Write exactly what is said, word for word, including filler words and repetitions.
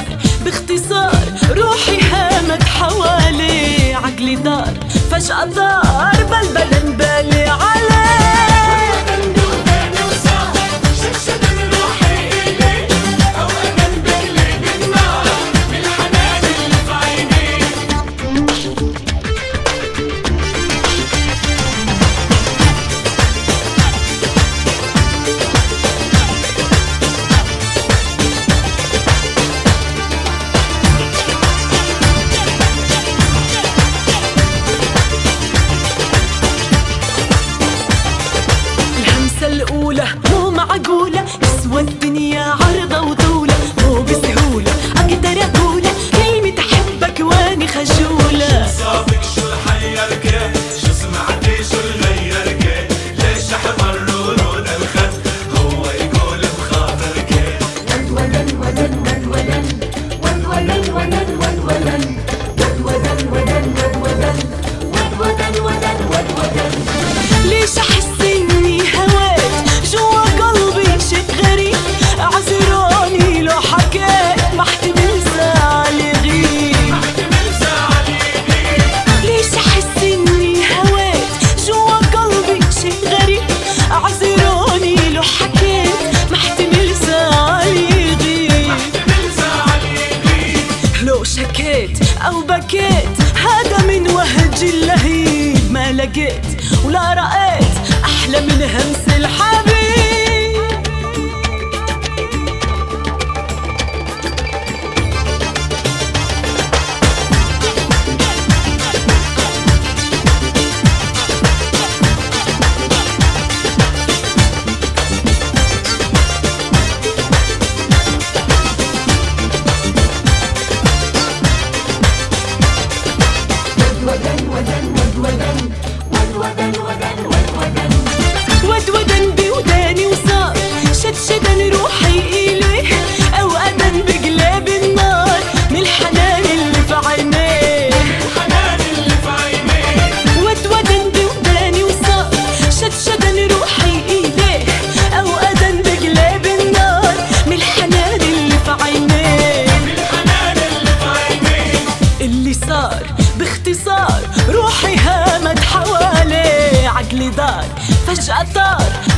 باختصار روحي هامت حوالي، عقلي دار فجأة دار بلبل بالي عليه. الأولى مو معقولة، تسوى الدنيا عرضة وطولة، مو بسهولة أقدر أقولها كلمة أحبك وأني خجولة. شو صابك شو حيرك، شو سمعتي شو غيرك، ليش أحمر ورود الخد هو يقول بخاطرك. ودودا ودن ودودا ودودا ودن ودودا ودودا ودن ودودا ودودا ودن ودودا. ليش أحس إني هواك جوا قلبي شي غريب، اعذروني لو حكيت ما احتمل زعل يغيب، ما احتمل زعل يغيب. ليش أحس إني هواك جوا قلبي شي غريب، اعذروني لو حكيت ما احتمل زعل يغيب، ما احتمل زعل يغيب. لو شكيت أو بكيت هذا من وهج اللهيب، ما لقيت ولا رأيت أحلى من همس الحبيب. ودودن بوداني وصار شدشدن روحي إليه، أو أذن بقلب النار من الحنان اللي في عينيه، الحنان اللي في عينيه. ودودن بوداني وصار شدشدن روحي إليه، أو أذن بقلب النار من الحنان اللي في عينيه، الحنان اللي في عينيه. اللي صار باختصار روحي هامت حوالي، عقلي دار فجأة طار